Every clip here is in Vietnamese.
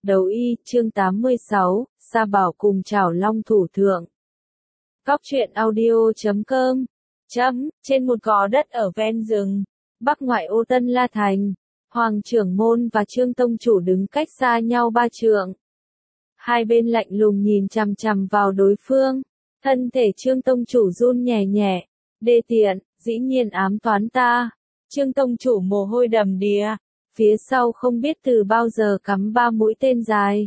Đấu y, chương 86, Sa Bảo cùng Trảo Long thủ thượng. Góc truyện audio.com. Trên một gò đất ở ven rừng, bắc ngoại ô Tân La Thành, Hoàng trưởng môn và Trương tông chủ đứng cách xa nhau 3 trượng. Hai bên lạnh lùng nhìn chằm chằm vào đối phương, thân thể Trương tông chủ run nhẹ nhẹ, đê tiện, dĩ nhiên ám toán ta. Trương tông chủ mồ hôi đầm đìa, phía sau không biết từ bao giờ cắm 3 mũi tên dài.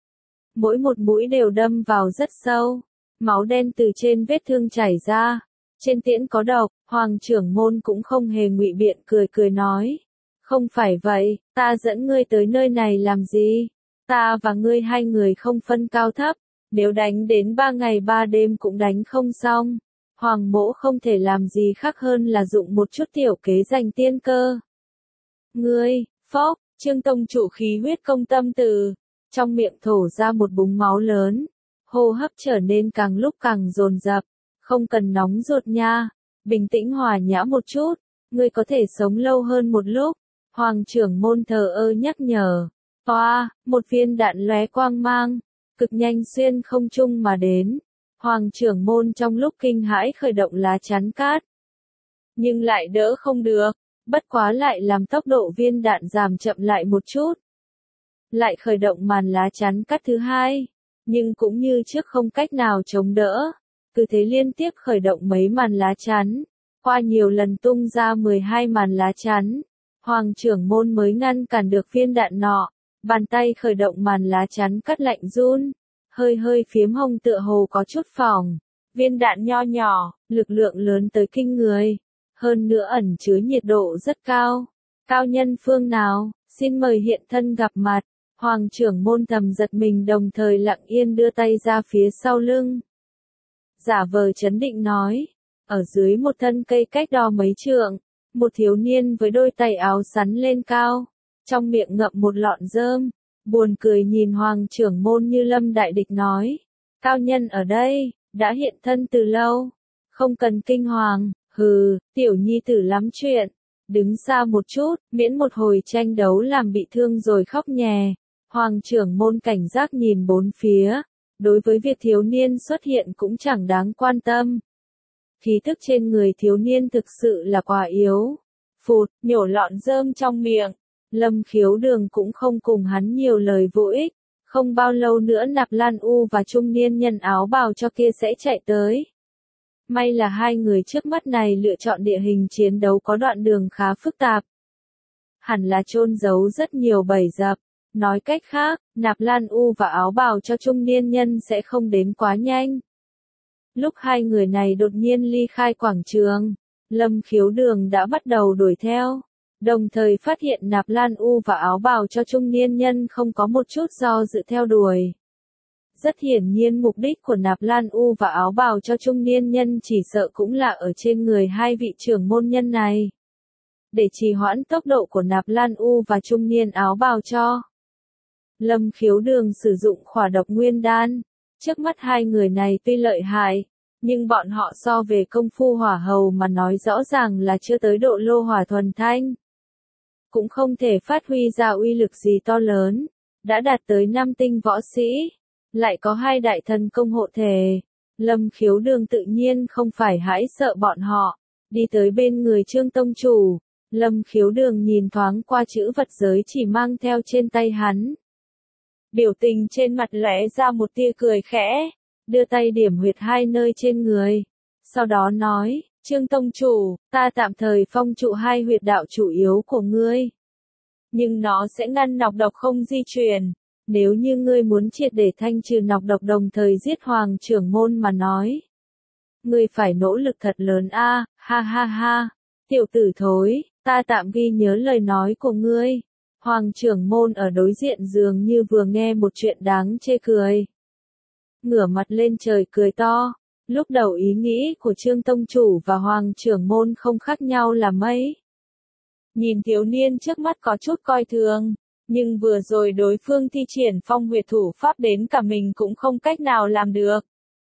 Mỗi một mũi đều đâm vào rất sâu, máu đen từ trên vết thương chảy ra. Trên tiễn có độc, Hoàng trưởng môn cũng không hề ngụy biện, cười nói. Không phải vậy, ta dẫn ngươi tới nơi này làm gì? Ta và ngươi hai người không phân cao thấp, nếu đánh đến 3 ngày 3 đêm cũng đánh không xong. Hoàng mỗ không thể làm gì khác hơn là dụng một chút tiểu kế giành tiên cơ. Ngươi, phốc, Trương tông chủ khí huyết công tâm từ, trong miệng thổ ra một búng máu lớn, hô hấp trở nên càng lúc càng dồn dập. Không cần nóng ruột nha, bình tĩnh hòa nhã một chút, ngươi có thể sống lâu hơn một lúc. Hoàng trưởng môn thờ ơ nhắc nhở. Một viên đạn lóe quang mang, cực nhanh xuyên không trung mà đến. Hoàng trưởng môn trong lúc kinh hãi khởi động lá chắn cát, nhưng lại đỡ không được, bất quá lại làm tốc độ viên đạn giảm chậm lại một chút. Lại khởi động màn lá chắn cát thứ hai, nhưng cũng như trước không cách nào chống đỡ. Cứ thế liên tiếp khởi động mấy màn lá chắn, qua nhiều lần tung ra 12 màn lá chắn, Hoàng trưởng môn mới ngăn cản được viên đạn nọ. Bàn tay khởi động màn lá chắn cắt lạnh run, hơi phiếm hồng tựa hồ có chút phỏng. Viên đạn nho nhỏ, lực lượng lớn tới kinh người, hơn nữa ẩn chứa nhiệt độ rất cao. Cao nhân phương nào, xin mời hiện thân gặp mặt. Hoàng trưởng môn thầm giật mình, đồng thời lặng yên đưa tay ra phía sau lưng, giả vờ trấn định nói. Ở dưới một thân cây cách đó mấy trượng, một thiếu niên với đôi tay áo sắn lên cao, trong miệng ngậm một lọn rơm, buồn cười nhìn Hoàng trưởng môn như lâm đại địch nói. Cao nhân ở đây, đã hiện thân từ lâu, không cần kinh hoàng. Hừ, tiểu nhi tử lắm chuyện, đứng xa một chút, miễn một hồi tranh đấu làm bị thương rồi khóc nhè. Hoàng trưởng môn cảnh giác nhìn bốn phía, đối với việc thiếu niên xuất hiện cũng chẳng đáng quan tâm. Khí thức trên người thiếu niên thực sự là quá yếu. Phụt, nhổ lọn rơm trong miệng. Lâm Khiếu Đường cũng không cùng hắn nhiều lời vô ích. Không bao lâu nữa Nạp Lan U và trung niên nhân áo bào cho kia sẽ chạy tới. May là hai người trước mắt này lựa chọn địa hình chiến đấu có đoạn đường khá phức tạp. Hẳn là chôn giấu rất nhiều bẫy dập. Nói cách khác, Nạp Lan U và áo bào cho trung niên nhân sẽ không đến quá nhanh. Lúc hai người này đột nhiên ly khai quảng trường, Lâm Khiếu Đường đã bắt đầu đuổi theo, đồng thời phát hiện Nạp Lan U và áo bào cho trung niên nhân không có một chút do dự theo đuổi. Rất hiển nhiên mục đích của Nạp Lan U và áo bào cho trung niên nhân chỉ sợ cũng là ở trên người hai vị trưởng môn nhân này. Để trì hoãn tốc độ của Nạp Lan U và trung niên áo bào cho, Lâm Khiếu Đường sử dụng khỏa độc nguyên đan. Trước mắt hai người này tuy lợi hại, nhưng bọn họ so về công phu hỏa hầu mà nói rõ ràng là chưa tới độ lô hỏa thuần thanh. Cũng không thể phát huy ra uy lực gì to lớn, đã đạt tới 5 tinh võ sĩ, lại có 2 đại thần công hộ thể. Lâm Khiếu Đường tự nhiên không phải hãi sợ bọn họ, đi tới bên người Trương tông chủ. Lâm Khiếu Đường nhìn thoáng qua chữ vật giới chỉ mang theo trên tay hắn. Biểu tình trên mặt lóe ra một tia cười khẽ, đưa tay điểm huyệt 2 nơi trên người. Sau đó nói, Trương tông chủ, ta tạm thời phong trụ 2 huyệt đạo chủ yếu của ngươi. Nhưng nó sẽ ngăn nọc độc không di truyền. Nếu như ngươi muốn triệt để thanh trừ nọc độc đồng thời giết Hoàng trưởng môn mà nói, ngươi phải nỗ lực thật lớn a. Ha ha ha, tiểu tử thối, ta tạm ghi nhớ lời nói của ngươi. Hoàng trưởng môn ở đối diện dường như vừa nghe một chuyện đáng chê cười, ngửa mặt lên trời cười to. Lúc đầu ý nghĩ của Trương tông chủ và Hoàng trưởng môn không khác nhau là mấy. Nhìn thiếu niên trước mắt có chút coi thường, nhưng vừa rồi đối phương thi triển phong huyệt thủ pháp đến cả mình cũng không cách nào làm được.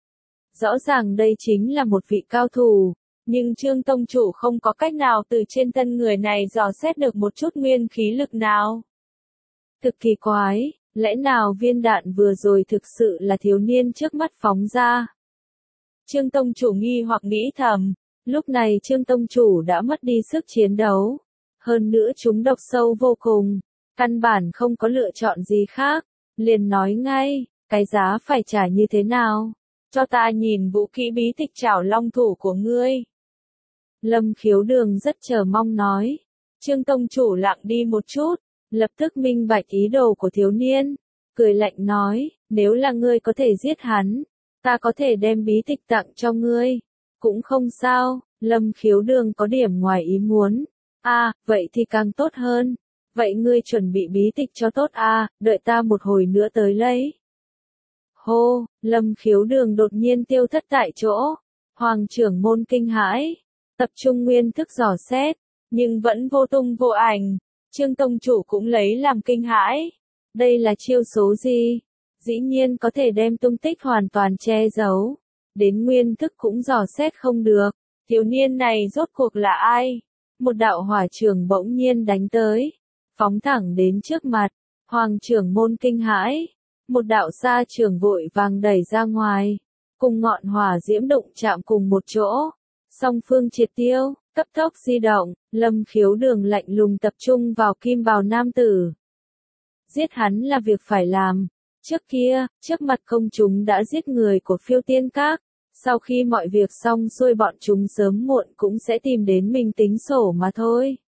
Rõ ràng đây chính là một vị cao thủ, nhưng Trương tông chủ không có cách nào từ trên thân người này dò xét được một chút nguyên khí lực nào. Thực kỳ quái, Lẽ nào viên đạn vừa rồi thực sự là thiếu niên trước mắt phóng ra? Trương tông chủ nghi hoặc nghĩ thầm, lúc này Trương tông chủ đã mất đi sức chiến đấu. Hơn nữa chúng độc sâu vô cùng, căn bản không có lựa chọn gì khác, liền nói ngay, cái giá phải trả như thế nào? Cho ta nhìn vũ khí bí tịch Trảo Long thủ của ngươi. Lâm Khiếu Đường rất chờ mong nói. Trương tông chủ lặng đi một chút, lập tức minh bạch ý đồ của thiếu niên, cười lạnh nói, nếu là ngươi có thể giết hắn, ta có thể đem bí tịch tặng cho ngươi. Cũng không sao, Lâm Khiếu Đường có điểm ngoài ý muốn. Vậy thì càng tốt hơn. Vậy ngươi chuẩn bị bí tịch cho tốt đợi ta một hồi nữa tới lấy. Hô, Lâm Khiếu Đường đột nhiên tiêu thất tại chỗ. Hoàng trưởng môn kinh hãi, tập trung nguyên thức dò xét, nhưng vẫn vô tung vô ảnh. Trương tông chủ cũng lấy làm kinh hãi. Đây là chiêu số gì? Dĩ nhiên có thể đem tung tích hoàn toàn che giấu. Đến nguyên thức cũng dò xét không được. Thiếu niên này rốt cuộc là ai? Một đạo hỏa trường bỗng nhiên đánh tới, phóng thẳng đến trước mặt. Hoàng trưởng môn kinh hãi. Một đạo sa trường vội vàng đẩy ra ngoài, cùng ngọn hỏa diễm đụng chạm cùng một chỗ. Song phương triệt tiêu, cấp tốc di động, Lâm Khiếu Đường lạnh lùng tập trung vào kim bào nam tử. Giết hắn là việc phải làm. Trước kia, trước mặt công chúng đã giết người của Phiêu Tiên Các. Sau khi mọi việc xong xuôi bọn chúng sớm muộn cũng sẽ tìm đến mình tính sổ mà thôi.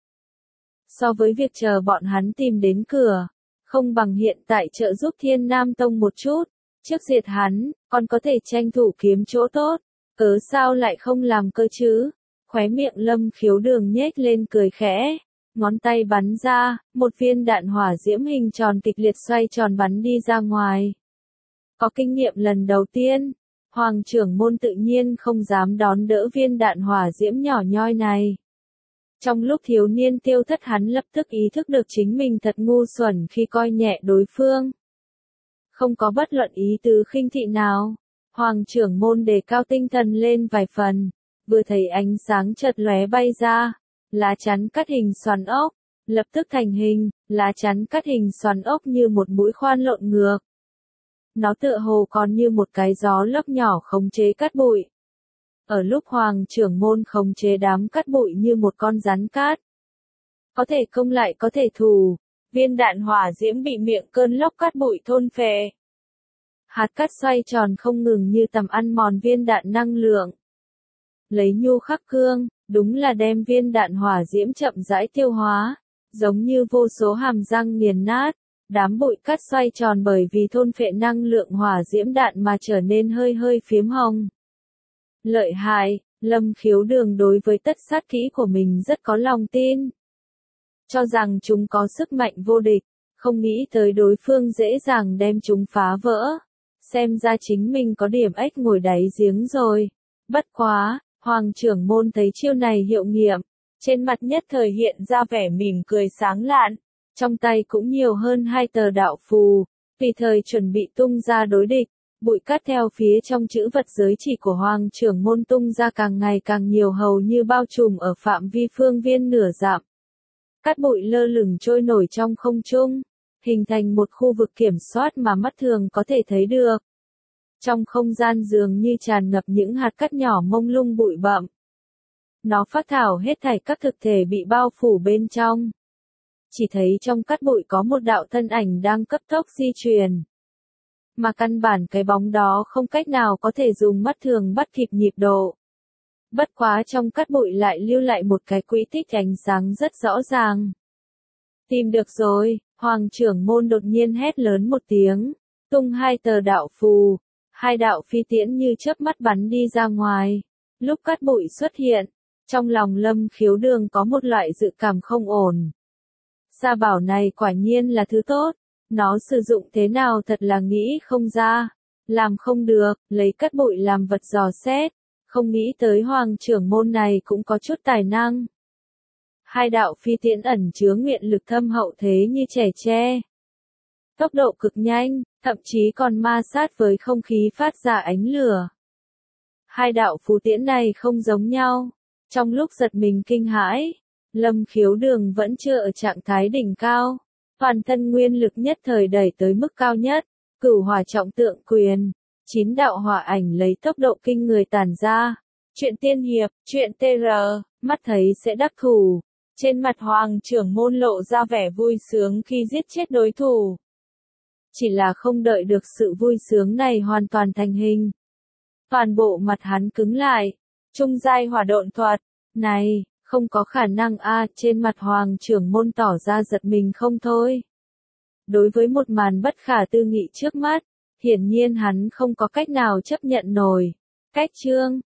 So với việc chờ bọn hắn tìm đến cửa, không bằng hiện tại trợ giúp Thiên Nam Tông một chút. Trước diệt hắn, còn có thể tranh thủ kiếm chỗ tốt. Cớ sao lại không làm cơ chứ? Khóe miệng Lâm Khiếu Đường nhếch lên cười khẽ. Ngón tay bắn ra, một viên đạn hỏa diễm hình tròn kịch liệt xoay tròn bắn đi ra ngoài. Có kinh nghiệm lần đầu tiên, Hoàng trưởng môn tự nhiên không dám đón đỡ viên đạn hỏa diễm nhỏ nhoi này. Trong lúc thiếu niên tiêu thất hắn lập tức ý thức được chính mình thật ngu xuẩn khi coi nhẹ đối phương. Không có bất luận ý tứ khinh thị nào, Hoàng trưởng môn đề cao tinh thần lên vài phần, vừa thấy ánh sáng chợt lóe bay ra, lá chắn cắt hình xoắn ốc, lập tức thành hình, lá chắn cắt hình xoắn ốc như một mũi khoan lộn ngược. Nó tựa hồ còn như một cái gió lốc nhỏ khống chế cát bụi. Ở lúc Hoàng trưởng môn khống chế đám cát bụi như một con rắn cát. Có thể công lại có thể thù, viên đạn hỏa diễm bị miệng cơn lốc cát bụi thôn phệ. Hạt cát xoay tròn không ngừng như tầm ăn mòn viên đạn năng lượng. Lấy nhu khắc cương, đúng là đem viên đạn hỏa diễm chậm rãi tiêu hóa, giống như vô số hàm răng nghiền nát. Đám bụi cát xoay tròn bởi vì thôn phệ năng lượng hỏa diễm đạn mà trở nên hơi hơi phiếm hồng. Lợi hại, Lâm Khiếu Đường đối với tất sát kỹ của mình rất có lòng tin. Cho rằng chúng có sức mạnh vô địch, không nghĩ tới đối phương dễ dàng đem chúng phá vỡ. Xem ra chính mình có điểm ếch ngồi đáy giếng rồi. Bất quá, Hoàng trưởng môn thấy chiêu này hiệu nghiệm, trên mặt nhất thời hiện ra vẻ mỉm cười sáng lạn. Trong tay cũng nhiều hơn 2 tờ đạo phù, tùy thời chuẩn bị tung ra đối địch. Bụi cát theo phía trong chữ vật giới chỉ của Hoàng trưởng môn tung ra càng ngày càng nhiều, hầu như bao trùm ở phạm vi phương viên nửa dặm. Cát bụi lơ lửng trôi nổi trong không trung, hình thành một khu vực kiểm soát mà mắt thường có thể thấy được. Trong không gian dường như tràn ngập những hạt cát nhỏ mông lung bụi bặm. Nó phát thảo hết thảy các thực thể bị bao phủ bên trong. Chỉ thấy trong cát bụi có một đạo thân ảnh đang cấp tốc di chuyển. Mà căn bản cái bóng đó không cách nào có thể dùng mắt thường bắt kịp nhịp độ. Bất quá trong cát bụi lại lưu lại một cái quỹ tích ánh sáng rất rõ ràng. Tìm được rồi, Hoàng trưởng môn đột nhiên hét lớn một tiếng, tung 2 tờ đạo phù, 2 đạo phi tiễn như chớp mắt bắn đi ra ngoài. Lúc cát bụi xuất hiện, trong lòng Lâm Khiếu Đường có một loại dự cảm không ổn. Sa bảo này quả nhiên là thứ tốt, nó sử dụng thế nào thật là nghĩ không ra, làm không được, lấy cát bụi làm vật dò xét, không nghĩ tới Hoàng trưởng môn này cũng có chút tài năng. 2 đạo phi tiễn ẩn chứa nguyện lực thâm hậu thế như trẻ tre. Tốc độ cực nhanh, thậm chí còn ma sát với không khí phát ra ánh lửa. 2 đạo phù tiễn này không giống nhau. Trong lúc giật mình kinh hãi, Lâm Khiếu Đường vẫn chưa ở trạng thái đỉnh cao. toàn thân nguyên lực nhất thời đẩy tới mức cao nhất, cửu hỏa trọng tượng quyền, 9 đạo hỏa ảnh lấy tốc độ kinh người tản ra. Chuyện tiên hiệp, chuyện TR, mắt thấy sẽ đắc thủ. Trên mặt Hoàng trưởng môn lộ ra vẻ vui sướng khi giết chết đối thủ. Chỉ là không đợi được sự vui sướng này hoàn toàn thành hình. Toàn bộ mặt hắn cứng lại. Trung giai hỏa độn thuật. Này, không có khả năng a, trên mặt Hoàng trưởng môn tỏ ra giật mình không thôi. Đối với một màn bất khả tư nghị trước mắt, hiển nhiên hắn không có cách nào chấp nhận nổi. Cách chương